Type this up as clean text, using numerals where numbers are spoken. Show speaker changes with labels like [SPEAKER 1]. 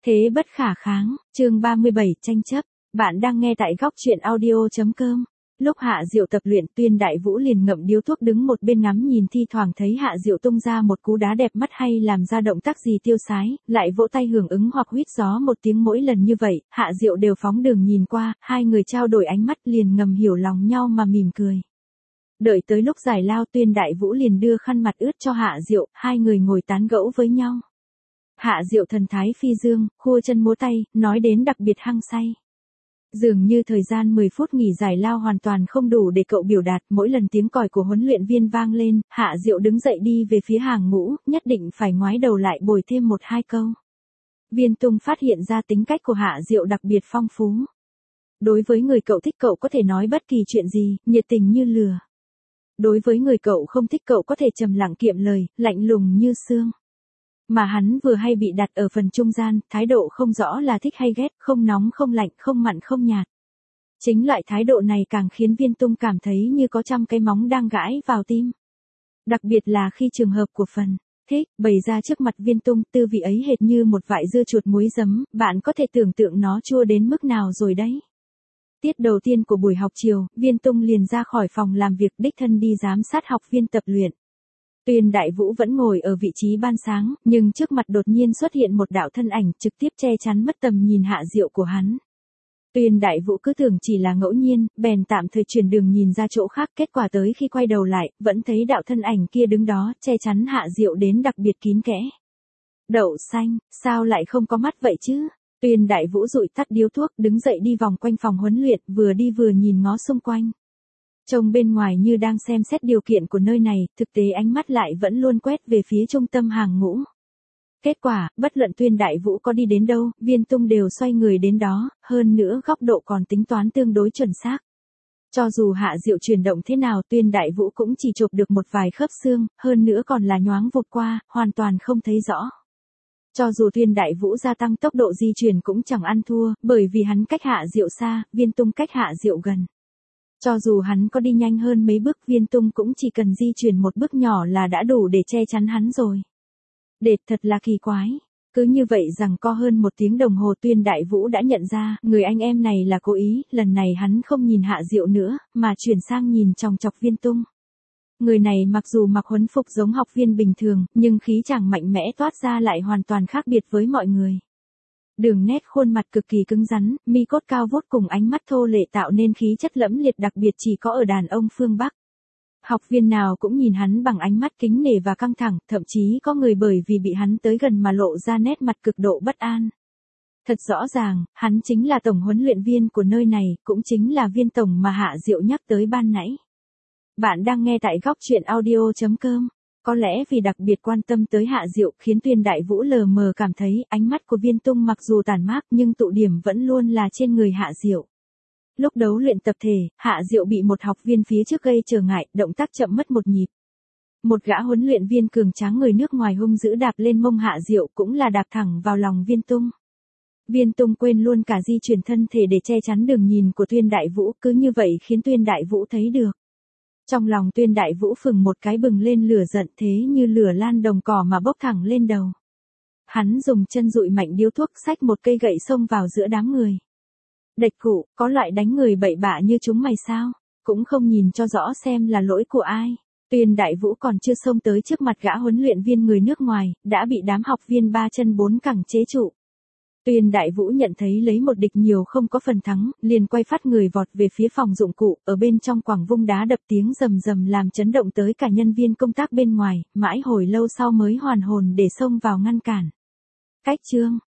[SPEAKER 1] Thế bất khả kháng, chương 37 tranh chấp. Bạn đang nghe tại góc truyện audio.com. Lúc Hạ Diệu tập luyện, Tuyên Đại Vũ liền ngậm điếu thuốc đứng một bên ngắm nhìn, thi thoảng thấy Hạ Diệu tung ra một cú đá đẹp mắt hay làm ra động tác gì tiêu sái, lại vỗ tay hưởng ứng hoặc huýt gió một tiếng. Mỗi lần như vậy, Hạ Diệu đều phóng đường nhìn qua, hai người trao đổi ánh mắt liền ngầm hiểu lòng nhau mà mỉm cười. Đợi tới lúc giải lao, Tuyên Đại Vũ liền đưa khăn mặt ướt cho Hạ Diệu, hai người ngồi tán gẫu với nhau. Hạ Diệu thần thái phi dương, khua chân múa tay, nói đến đặc biệt hăng say. Dường như thời gian 10 phút nghỉ giải lao hoàn toàn không đủ để cậu biểu đạt, mỗi lần tiếng còi của huấn luyện viên vang lên, Hạ Diệu đứng dậy đi về phía hàng ngũ, nhất định phải ngoái đầu lại bồi thêm 1-2 câu. Viên Tung phát hiện ra tính cách của Hạ Diệu đặc biệt phong phú. Đối với người cậu thích cậu có thể nói bất kỳ chuyện gì, nhiệt tình như lửa. Đối với người cậu không thích cậu có thể trầm lặng kiệm lời, lạnh lùng như xương. Mà hắn vừa hay bị đặt ở phần trung gian, thái độ không rõ là thích hay ghét, không nóng không lạnh, không mặn không nhạt. Chính loại thái độ này càng khiến Viên Tung cảm thấy như có trăm cái móng đang gãi vào tim. Đặc biệt là khi trường hợp của phần thích bày ra trước mặt Viên Tung, tư vị ấy hệt như một vại dưa chuột muối giấm, bạn có thể tưởng tượng nó chua đến mức nào rồi đấy. Tiết đầu tiên của buổi học chiều, Viên Tung liền ra khỏi phòng làm việc, đích thân đi giám sát học viên tập luyện. Tuyên Đại Vũ vẫn ngồi ở vị trí ban sáng, nhưng trước mặt đột nhiên xuất hiện một đạo thân ảnh trực tiếp che chắn mất tầm nhìn Hạ Diệu của hắn. Tuyên Đại Vũ cứ tưởng chỉ là ngẫu nhiên, bèn tạm thời chuyển đường nhìn ra chỗ khác, kết quả tới khi quay đầu lại, vẫn thấy đạo thân ảnh kia đứng đó, che chắn Hạ Diệu đến đặc biệt kín kẽ. Đậu xanh, sao lại không có mắt vậy chứ? Tuyên Đại Vũ dụi tắt điếu thuốc, đứng dậy đi vòng quanh phòng huấn luyện, vừa đi vừa nhìn ngó xung quanh. Trông bên ngoài như đang xem xét điều kiện của nơi này, thực tế ánh mắt lại vẫn luôn quét về phía trung tâm hàng ngũ. Kết quả, bất luận Tuyên Đại Vũ có đi đến đâu, Viên Tung đều xoay người đến đó, hơn nữa góc độ còn tính toán tương đối chuẩn xác. Cho dù Hạ Diệu chuyển động thế nào, Tuyên Đại Vũ cũng chỉ chụp được một vài khớp xương, hơn nữa còn là nhoáng vụt qua, hoàn toàn không thấy rõ. Cho dù Tuyên Đại Vũ gia tăng tốc độ di chuyển cũng chẳng ăn thua, bởi vì hắn cách Hạ Diệu xa, Viên Tung cách Hạ Diệu gần. Cho dù hắn có đi nhanh hơn mấy bước, Viên Tung cũng chỉ cần di chuyển một bước nhỏ là đã đủ để che chắn hắn rồi. Đệt thật là kỳ quái. Cứ như vậy rằng co hơn 1 tiếng đồng hồ, Tuyên Đại Vũ đã nhận ra, người anh em này là cố ý, lần này hắn không nhìn Hạ Diệu nữa, mà chuyển sang nhìn chòng chọc Viên Tung. Người này mặc dù mặc huấn phục giống học viên bình thường, nhưng khí chàng mạnh mẽ toát ra lại hoàn toàn khác biệt với mọi người. Đường nét khuôn mặt cực kỳ cứng rắn, mi cốt cao vút cùng ánh mắt thô lệ tạo nên khí chất lẫm liệt đặc biệt chỉ có ở đàn ông phương Bắc. Học viên nào cũng nhìn hắn bằng ánh mắt kính nể và căng thẳng, thậm chí có người bởi vì bị hắn tới gần mà lộ ra nét mặt cực độ bất an. Thật rõ ràng, hắn chính là tổng huấn luyện viên của nơi này, cũng chính là Viên tổng mà Hạ Diệu nhắc tới ban nãy. Bạn đang nghe tại góc truyện audio.com. Có lẽ vì đặc biệt quan tâm tới Hạ Diệu khiến Tuyên Đại Vũ lờ mờ cảm thấy ánh mắt của Viên Tung mặc dù tản mát nhưng tụ điểm vẫn luôn là trên người Hạ Diệu. Lúc đấu luyện tập thể, Hạ Diệu bị một học viên phía trước gây trở ngại, động tác chậm mất một nhịp. Một gã huấn luyện viên cường tráng người nước ngoài hung dữ đạp lên mông Hạ Diệu, cũng là đạp thẳng vào lòng Viên Tung. Viên Tung quên luôn cả di chuyển thân thể để che chắn đường nhìn của Tuyên Đại Vũ, cứ như vậy khiến Tuyên Đại Vũ thấy được. Trong lòng Tuyên Đại Vũ phừng một cái, bừng lên lửa giận, thế như lửa lan đồng cỏ mà bốc thẳng lên đầu. Hắn dùng chân dụi mạnh điếu thuốc, xách một cây gậy xông vào giữa đám người. Địch cụ, có loại đánh người bậy bạ như chúng mày sao? Cũng không nhìn cho rõ xem là lỗi của ai. Tuyên Đại Vũ còn chưa xông tới trước mặt gã huấn luyện viên người nước ngoài, đã bị đám học viên 3 chân 4 cẳng chế trụ. Tuyên Đại Vũ nhận thấy lấy một địch nhiều không có phần thắng, liền quay phát người vọt về phía phòng dụng cụ, ở bên trong quẳng vung đá đập, tiếng rầm rầm làm chấn động tới cả nhân viên công tác bên ngoài, mãi hồi lâu sau mới hoàn hồn để xông vào ngăn cản. Cách chương,